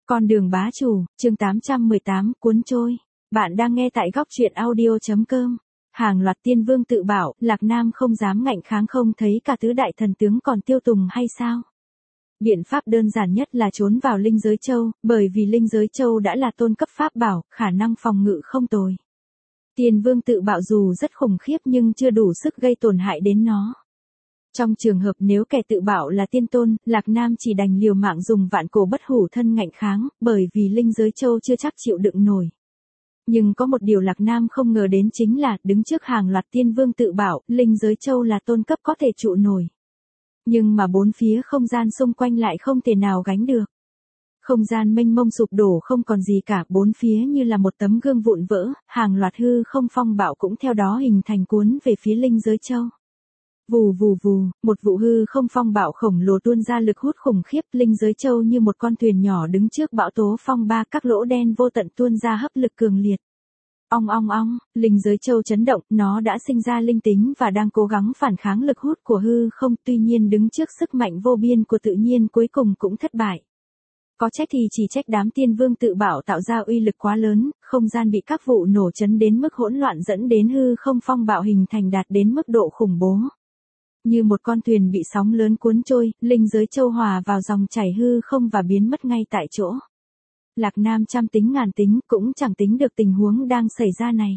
Con đường bá chủ, chương 818, cuốn trôi. Bạn đang nghe tại góc truyện audio.com. Hàng loạt tiên vương tự bảo, Lạc Nam không dám ngạnh kháng, không thấy cả tứ đại thần tướng còn tiêu tùng hay sao? Biện pháp đơn giản nhất là trốn vào linh giới châu, bởi vì linh giới châu đã là tôn cấp pháp bảo, khả năng phòng ngự không tồi. Tiên vương tự bạo dù rất khủng khiếp nhưng chưa đủ sức gây tổn hại đến nó. Trong trường hợp nếu kẻ tự bảo là tiên tôn, Lạc Nam chỉ đành liều mạng dùng vạn cổ bất hủ thân ngạnh kháng, bởi vì linh giới châu chưa chắc chịu đựng nổi. Nhưng có một điều Lạc Nam không ngờ đến chính là, đứng trước hàng loạt tiên vương tự bảo, linh giới châu là tôn cấp có thể trụ nổi. Nhưng mà bốn phía không gian xung quanh lại không thể nào gánh được. Không gian mênh mông sụp đổ không còn gì cả, bốn phía như là một tấm gương vụn vỡ, hàng loạt hư không phong bạo cũng theo đó hình thành cuốn về phía linh giới châu. Vù vù vù, một vụ hư không phong bạo khổng lồ tuôn ra lực hút khủng khiếp, linh giới châu như một con thuyền nhỏ đứng trước bão tố phong ba, các lỗ đen vô tận tuôn ra hấp lực cường liệt. Ong ong ong, linh giới châu chấn động, nó đã sinh ra linh tính và đang cố gắng phản kháng lực hút của hư không, tuy nhiên đứng trước sức mạnh vô biên của tự nhiên cuối cùng cũng thất bại. Có trách thì chỉ trách đám tiên vương tự bảo tạo ra uy lực quá lớn, không gian bị các vụ nổ chấn đến mức hỗn loạn dẫn đến hư không phong bạo hình thành đạt đến mức độ khủng bố. Như một con thuyền bị sóng lớn cuốn trôi, linh giới châu hòa vào dòng chảy hư không và biến mất ngay tại chỗ. Lạc Nam trăm tính ngàn tính cũng chẳng tính được tình huống đang xảy ra này.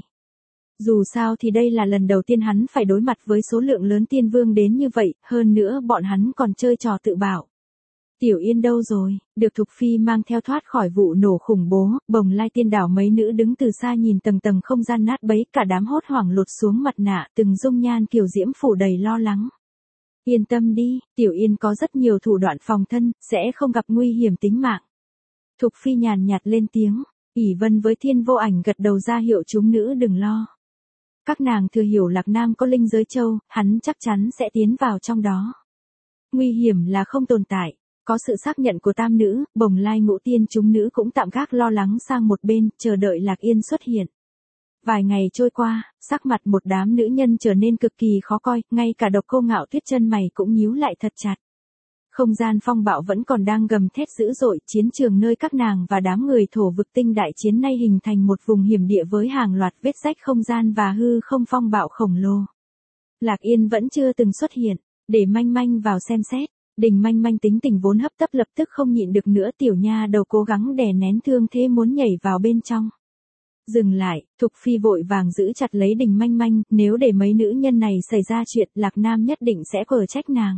Dù sao thì đây là lần đầu tiên hắn phải đối mặt với số lượng lớn tiên vương đến như vậy, hơn nữa bọn hắn còn chơi trò tự bảo. Tiểu Yên đâu rồi, được Thục Phi mang theo thoát khỏi vụ nổ khủng bố, Bồng Lai tiên đảo mấy nữ đứng từ xa nhìn tầng tầng không gian nát bấy, cả đám hốt hoảng lột xuống mặt nạ, từng dung nhan kiều diễm phủ đầy lo lắng. Yên tâm đi, Tiểu Yên có rất nhiều thủ đoạn phòng thân, sẽ không gặp nguy hiểm tính mạng. Thục Phi nhàn nhạt lên tiếng, ỷ Vân với Thiên Vô Ảnh gật đầu ra hiệu chúng nữ đừng lo. Các nàng thừa hiểu Lạc Nam có linh giới châu, hắn chắc chắn sẽ tiến vào trong đó. Nguy hiểm là không tồn tại. Có sự xác nhận của tam nữ, Bồng Lai Ngũ Tiên chúng nữ cũng tạm gác lo lắng sang một bên, chờ đợi Lạc Yên xuất hiện. Vài ngày trôi qua, sắc mặt một đám nữ nhân trở nên cực kỳ khó coi, ngay cả Độc Cô Ngạo Tuyết chân mày cũng nhíu lại thật chặt. Không gian phong bạo vẫn còn đang gầm thét dữ dội, chiến trường nơi các nàng và đám người thổ vực tinh đại chiến nay hình thành một vùng hiểm địa với hàng loạt vết rách không gian và hư không phong bạo khổng lồ. Lạc Yên vẫn chưa từng xuất hiện, để Manh Manh vào xem xét. Đình Manh Manh tính tình vốn hấp tấp lập tức không nhịn được nữa, tiểu nha đầu cố gắng đè nén thương thế muốn nhảy vào bên trong. Dừng lại, Thục Phi vội vàng giữ chặt lấy Đình Manh Manh, nếu để mấy nữ nhân này xảy ra chuyện, Lạc Nam nhất định sẽ quở trách nàng.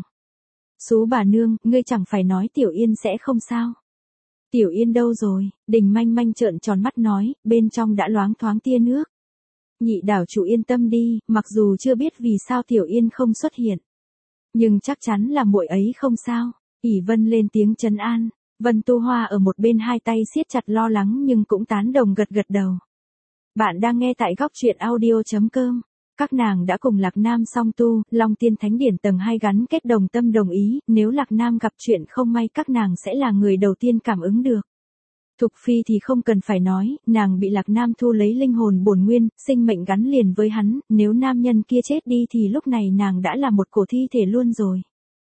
Sú bà nương, ngươi chẳng phải nói Tiểu Yên sẽ không sao? Tiểu Yên đâu rồi? Đình Manh Manh trợn tròn mắt nói, bên trong đã loáng thoáng tia nước. Nhị đảo chủ yên tâm đi, mặc dù chưa biết vì sao Tiểu Yên không xuất hiện. Nhưng chắc chắn là muội ấy không sao. ỷ Vân lên tiếng trấn an. Vân Tu Hoa ở một bên hai tay siết chặt lo lắng nhưng cũng tán đồng gật gật đầu. Bạn đang nghe tại góc truyện audio.com. Các nàng đã cùng Lạc Nam song tu, Long Tiên Thánh Điển tầng 2 gắn kết đồng tâm đồng ý, nếu Lạc Nam gặp chuyện không may các nàng sẽ là người đầu tiên cảm ứng được. Thục Phi thì không cần phải nói, nàng bị Lạc Nam thu lấy linh hồn bổn nguyên, sinh mệnh gắn liền với hắn, nếu nam nhân kia chết đi thì lúc này nàng đã là một cổ thi thể luôn rồi.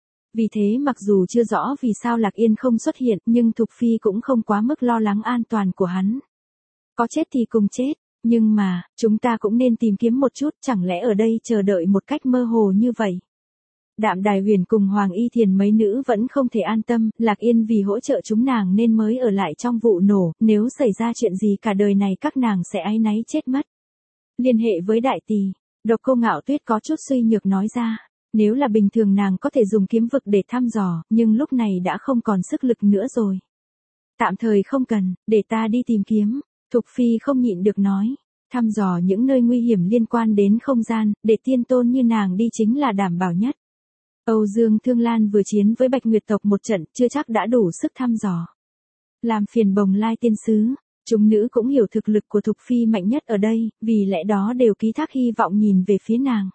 Vì thế mặc dù chưa rõ vì sao Lạc Yên không xuất hiện, nhưng Thục Phi cũng không quá mức lo lắng an toàn của hắn. Có chết thì cùng chết, nhưng mà, chúng ta cũng nên tìm kiếm một chút, chẳng lẽ ở đây chờ đợi một cách mơ hồ như vậy. Đạm Đài Huyền cùng Hoàng Y Thiền mấy nữ vẫn không thể an tâm, Lạc Yên vì hỗ trợ chúng nàng nên mới ở lại trong vụ nổ, nếu xảy ra chuyện gì cả đời này các nàng sẽ áy náy chết mất. Liên hệ với Đại Tỳ, Độc Cô Ngạo Tuyết có chút suy nhược nói ra, nếu là bình thường nàng có thể dùng kiếm vực để thăm dò, nhưng lúc này đã không còn sức lực nữa rồi. Tạm thời không cần, để ta đi tìm kiếm, Thục Phi không nhịn được nói. Thăm dò những nơi nguy hiểm liên quan đến không gian, để tiên tôn như nàng đi chính là đảm bảo nhất. Âu Dương Thương Lan vừa chiến với Bạch Nguyệt tộc một trận, chưa chắc đã đủ sức thăm dò. Làm phiền Bồng Lai tiên sứ, chúng nữ cũng hiểu thực lực của Thục Phi mạnh nhất ở đây, vì lẽ đó đều ký thác hy vọng nhìn về phía nàng.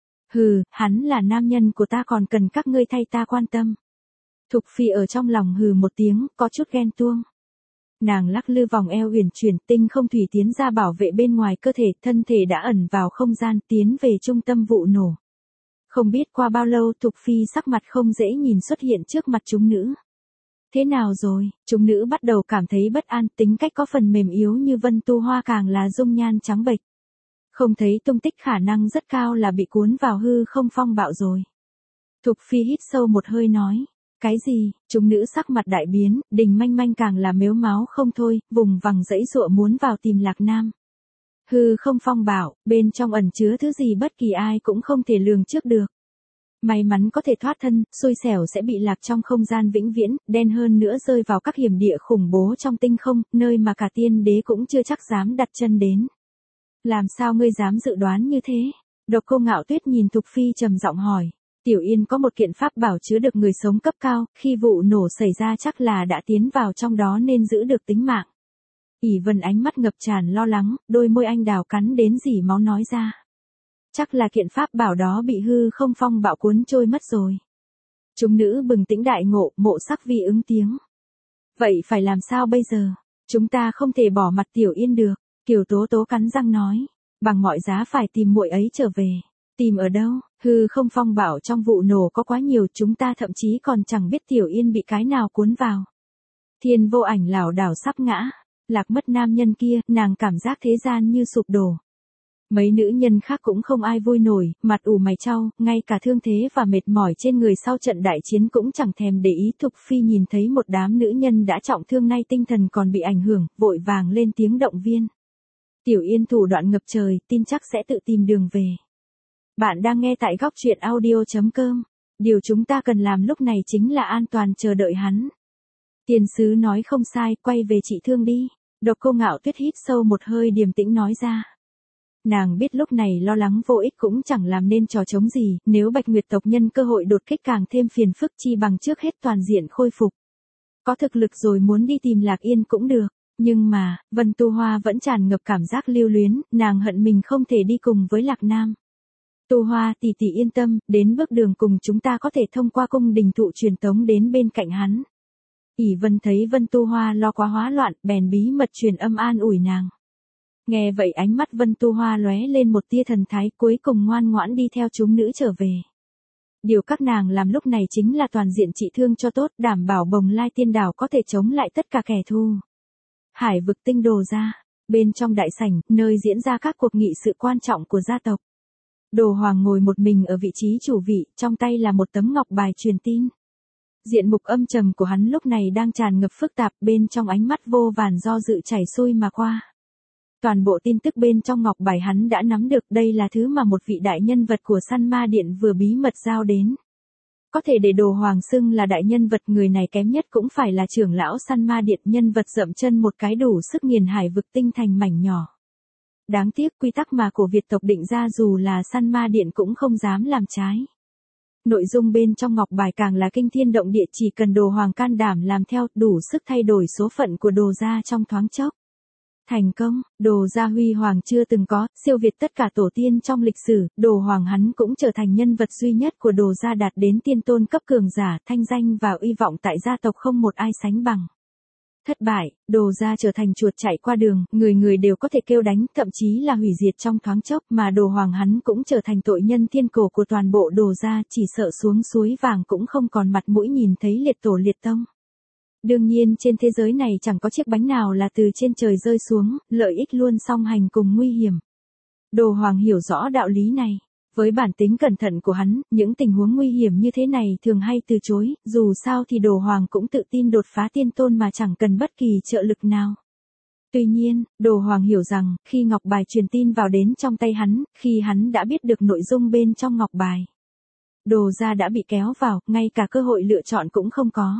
Hừ, hắn là nam nhân của ta còn cần các ngươi thay ta quan tâm. Thục Phi ở trong lòng hừ một tiếng, có chút ghen tuông. Nàng lắc lư vòng eo uyển chuyển, tinh không thủy tiến ra bảo vệ bên ngoài cơ thể, thân thể đã ẩn vào không gian, tiến về trung tâm vụ nổ. Không biết qua bao lâu Thục Phi sắc mặt không dễ nhìn xuất hiện trước mặt chúng nữ. Thế nào rồi? Chúng nữ bắt đầu cảm thấy bất an, tính cách có phần mềm yếu như Vân Tu Hoa càng là dung nhan trắng bệch. Không thấy tung tích, khả năng rất cao là bị cuốn vào hư không phong bạo rồi. Thục Phi hít sâu một hơi nói. Cái gì? Chúng nữ sắc mặt đại biến, Đình Manh Manh càng là mếu máo không thôi, vùng vằng dãy dụa muốn vào tìm Lạc Nam. Hư không phong bạo, bên trong ẩn chứa thứ gì bất kỳ ai cũng không thể lường trước được. May mắn có thể thoát thân, xui xẻo sẽ bị lạc trong không gian vĩnh viễn, đen hơn nữa rơi vào các hiểm địa khủng bố trong tinh không, nơi mà cả tiên đế cũng chưa chắc dám đặt chân đến. Làm sao ngươi dám dự đoán như thế? Độc Cô Ngạo Tuyết nhìn Thục Phi trầm giọng hỏi. Tiểu Yên có một kiện pháp bảo chứa được người sống cấp cao, khi vụ nổ xảy ra chắc là đã tiến vào trong đó nên giữ được tính mạng. ỷ Vân ánh mắt ngập tràn lo lắng, đôi môi anh đào cắn đến rỉ máu nói ra. Chắc là kiện pháp bảo đó bị hư không phong bạo cuốn trôi mất rồi. Chúng nữ bừng tỉnh đại ngộ, Mộ Sắc Vi ứng tiếng. Vậy phải làm sao bây giờ? Chúng ta không thể bỏ mặt Tiểu Yên được. Kiều Tố Tố cắn răng nói. Bằng mọi giá phải tìm muội ấy trở về. Tìm ở đâu? Hư không phong bạo trong vụ nổ có quá nhiều, chúng ta thậm chí còn chẳng biết Tiểu Yên bị cái nào cuốn vào. Thiên Vô Ảnh lảo đảo sắp ngã. Lạc mất nam nhân kia, nàng cảm giác thế gian như sụp đổ. Mấy nữ nhân khác cũng không ai vui nổi, mặt ủ mày chau, ngay cả thương thế và mệt mỏi trên người sau trận đại chiến cũng chẳng thèm để ý. Thục Phi nhìn thấy một đám nữ nhân đã trọng thương nay tinh thần còn bị ảnh hưởng, vội vàng lên tiếng động viên. Tiểu Yên thủ đoạn ngập trời, tin chắc sẽ tự tìm đường về. Bạn đang nghe tại góc truyện audio.com. Điều chúng ta cần làm lúc này chính là an toàn chờ đợi hắn. Tiền sứ nói không sai, quay về trị thương đi. Độc Cô Ngạo Tuyết hít sâu một hơi điềm tĩnh nói ra. Nàng biết lúc này lo lắng vô ích cũng chẳng làm nên trò chống gì, nếu Bạch Nguyệt tộc nhân cơ hội đột kích càng thêm phiền phức, chi bằng trước hết toàn diện khôi phục. Có thực lực rồi muốn đi tìm Lạc Yên cũng được, nhưng mà, Vân Tu Hoa vẫn tràn ngập cảm giác lưu luyến, nàng hận mình không thể đi cùng với Lạc Nam. Tu Hoa tỷ tỷ yên tâm, đến bước đường cùng chúng ta có thể thông qua cung đình thụ truyền tống đến bên cạnh hắn. ỷ Vân thấy Vân Tu Hoa lo quá hóa loạn, bèn bí mật truyền âm an ủi nàng. Nghe vậy ánh mắt Vân Tu Hoa lóe lên một tia thần thái, cuối cùng ngoan ngoãn đi theo chúng nữ trở về. Điều các nàng làm lúc này chính là toàn diện trị thương cho tốt, đảm bảo Bồng Lai Tiên Đảo có thể chống lại tất cả kẻ thù. Hải vực tinh đồ ra, bên trong đại sảnh, nơi diễn ra các cuộc nghị sự quan trọng của gia tộc. Đồ Hoàng ngồi một mình ở vị trí chủ vị, trong tay là một tấm ngọc bài truyền tin. Diện mục âm trầm của hắn lúc này đang tràn ngập phức tạp, bên trong ánh mắt vô vàn do dự chảy xuôi mà qua. Toàn bộ tin tức bên trong ngọc bài hắn đã nắm được, đây là thứ mà một vị đại nhân vật của Săn Ma Điện vừa bí mật giao đến. Có thể để Đồ Hoàng xưng là đại nhân vật, người này kém nhất cũng phải là trưởng lão Săn Ma Điện, nhân vật dậm chân một cái đủ sức nghiền hải vực tinh thành mảnh nhỏ. Đáng tiếc quy tắc mà của Việt tộc định ra dù là Săn Ma Điện cũng không dám làm trái. Nội dung bên trong ngọc bài càng là kinh thiên động địa, chỉ cần Đồ Hoàng can đảm làm theo, đủ sức thay đổi số phận của Đồ gia trong thoáng chốc. Thành công, Đồ gia huy hoàng chưa từng có, siêu việt tất cả tổ tiên trong lịch sử, Đồ Hoàng hắn cũng trở thành nhân vật duy nhất của Đồ gia đạt đến tiên tôn cấp cường giả, thanh danh và uy vọng tại gia tộc không một ai sánh bằng. Thất bại, Đồ gia trở thành chuột chạy qua đường, người người đều có thể kêu đánh, thậm chí là hủy diệt trong thoáng chốc, mà Đồ Hoàng hắn cũng trở thành tội nhân thiên cổ của toàn bộ Đồ gia, chỉ sợ xuống suối vàng cũng không còn mặt mũi nhìn thấy liệt tổ liệt tông. Đương nhiên trên thế giới này chẳng có chiếc bánh nào là từ trên trời rơi xuống, lợi ích luôn song hành cùng nguy hiểm. Đồ Hoàng hiểu rõ đạo lý này. Với bản tính cẩn thận của hắn, những tình huống nguy hiểm như thế này thường hay từ chối, dù sao thì Đồ Hoàng cũng tự tin đột phá tiên tôn mà chẳng cần bất kỳ trợ lực nào. Tuy nhiên, Đồ Hoàng hiểu rằng, khi ngọc bài truyền tin vào đến trong tay hắn, khi hắn đã biết được nội dung bên trong ngọc bài, Đồ gia đã bị kéo vào, ngay cả cơ hội lựa chọn cũng không có.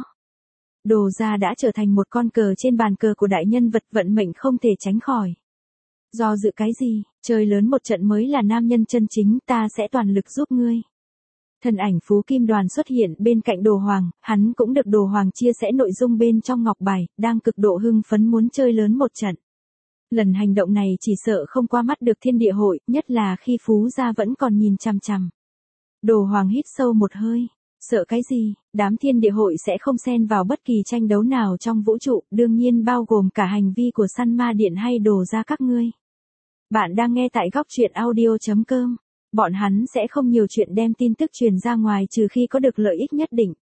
Đồ gia đã trở thành một con cờ trên bàn cờ của đại nhân vật, vận mệnh không thể tránh khỏi. Do dự cái gì, chơi lớn một trận mới là nam nhân chân chính, ta sẽ toàn lực giúp ngươi. Thân ảnh Phú Kim Đoàn xuất hiện bên cạnh Đồ Hoàng, hắn cũng được Đồ Hoàng chia sẻ nội dung bên trong ngọc bài, đang cực độ hưng phấn muốn chơi lớn một trận. Lần hành động này chỉ sợ không qua mắt được thiên địa hội, nhất là khi Phú gia vẫn còn nhìn chằm chằm. Đồ Hoàng hít sâu một hơi. Sợ cái gì, đám thiên địa hội sẽ không xen vào bất kỳ tranh đấu nào trong vũ trụ, đương nhiên bao gồm cả hành vi của Săn Ma Điện hay Đồ gia các ngươi. Bạn đang nghe tại góc truyện audio.com. Bọn hắn sẽ không nhiều chuyện đem tin tức truyền ra ngoài trừ khi có được lợi ích nhất định.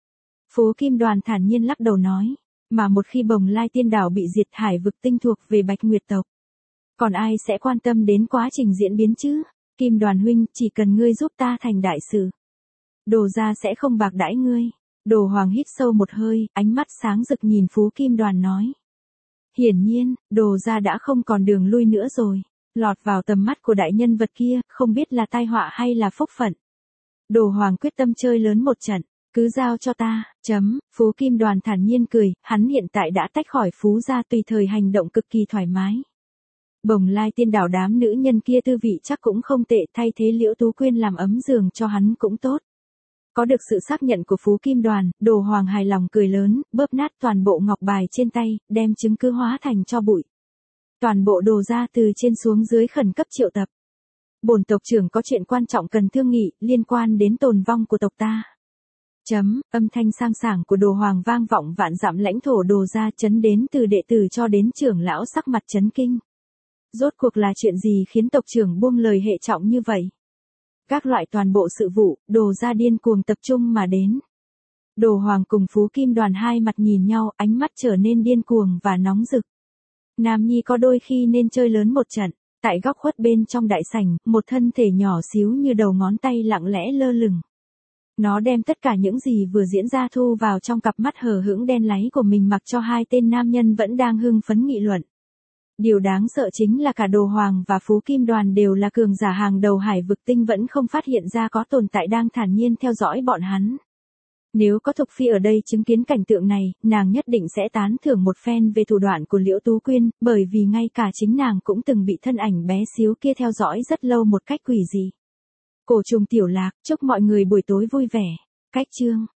Phú Kim Đoàn thản nhiên lắc đầu nói. Mà một khi Bồng Lai Tiên Đảo bị diệt, hải vực tinh thuộc về Bạch Nguyệt tộc. Còn ai sẽ quan tâm đến quá trình diễn biến chứ? Kim Đoàn huynh, chỉ cần ngươi giúp ta thành đại sự. Đồ gia sẽ không bạc đãi ngươi. Đồ Hoàng hít sâu một hơi, ánh mắt sáng rực nhìn Phú Kim Đoàn nói. Hiển nhiên, Đồ gia đã không còn đường lui nữa rồi. Lọt vào tầm mắt của đại nhân vật kia, không biết là tai họa hay là phúc phận. Đồ Hoàng quyết tâm chơi lớn một trận. Cứ giao cho ta, Phú Kim Đoàn thản nhiên cười, hắn hiện tại đã tách khỏi Phú gia, tùy thời hành động cực kỳ thoải mái. Bồng Lai Tiên Đảo đám nữ nhân kia tư vị chắc cũng không tệ, thay thế Liễu Tú Quyên làm ấm giường cho hắn cũng tốt. Có được sự xác nhận của Phú Kim Đoàn, Đồ Hoàng hài lòng cười lớn, bóp nát toàn bộ ngọc bài trên tay, đem chứng cứ hóa thành tro bụi. Toàn bộ Đồ gia từ trên xuống dưới khẩn cấp triệu tập. Bổn tộc trưởng có chuyện quan trọng cần thương nghị, liên quan đến tồn vong của tộc ta. Âm thanh sang sảng của Đồ Hoàng vang vọng vạn dặm lãnh thổ Đồ gia, chấn đến từ đệ tử cho đến trưởng lão sắc mặt chấn kinh. Rốt cuộc là chuyện gì khiến tộc trưởng buông lời hệ trọng như vậy? Các loại toàn bộ sự vụ, Đồ gia điên cuồng tập trung mà đến. Đồ Hoàng cùng Phú Kim Đoàn hai mặt nhìn nhau, ánh mắt trở nên điên cuồng và nóng rực. Nam nhi có đôi khi nên chơi lớn một trận. Tại góc khuất bên trong đại sảnh, một thân thể nhỏ xíu như đầu ngón tay lặng lẽ lơ lửng. Nó đem tất cả những gì vừa diễn ra thu vào trong cặp mắt hờ hững đen láy của mình, mặc cho hai tên nam nhân vẫn đang hưng phấn nghị luận. Điều đáng sợ chính là cả Đồ Hoàng và Phú Kim Đoàn đều là cường giả hàng đầu hải vực tinh, vẫn không phát hiện ra có tồn tại đang thản nhiên theo dõi bọn hắn. Nếu có Thục Phi ở đây chứng kiến cảnh tượng này, nàng nhất định sẽ tán thưởng một phen về thủ đoạn của Liễu Tú Quyên, bởi vì ngay cả chính nàng cũng từng bị thân ảnh bé xíu kia theo dõi rất lâu một cách quỷ dị. Cổ trùng tiểu lạc, chúc mọi người buổi tối vui vẻ. Cách chương